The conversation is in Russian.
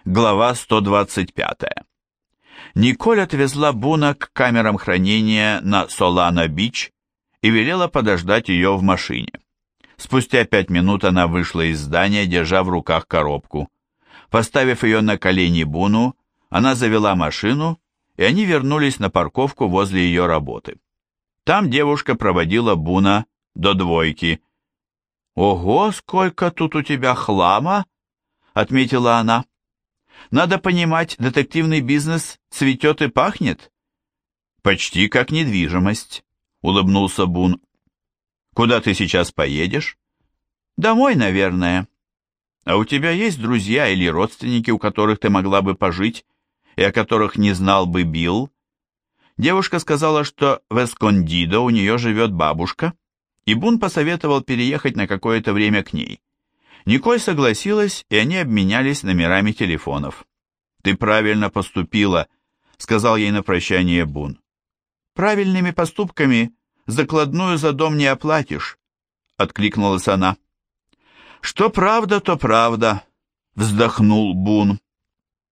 Глава 125. Николь отвезла Буна к камерам хранения на Солано-Бич и велела подождать ее в машине. Спустя 5 минут она вышла из здания, держа в руках коробку. Поставив ее на колени Буну, она завела машину, и они вернулись на парковку возле ее работы. Там девушка проводила Буна до двойки. «Ого, сколько тут у тебя хлама!» — отметила она. «Надо понимать, детективный бизнес цветет и пахнет». «Почти как недвижимость», — улыбнулся Бун. «Куда ты сейчас поедешь?» «Домой, наверное». «А у тебя есть друзья или родственники, у которых ты могла бы пожить, и о которых не знал бы Билл?» Девушка сказала, что в Эскондидо у нее живет бабушка, и Бун посоветовал переехать на какое-то время к ней. Николь согласилась, и они обменялись номерами телефонов. «Ты правильно поступила», — сказал ей на прощание Бун. «Правильными поступками закладную за дом не оплатишь», — откликнулась она. «Что правда, то правда», — вздохнул Бун.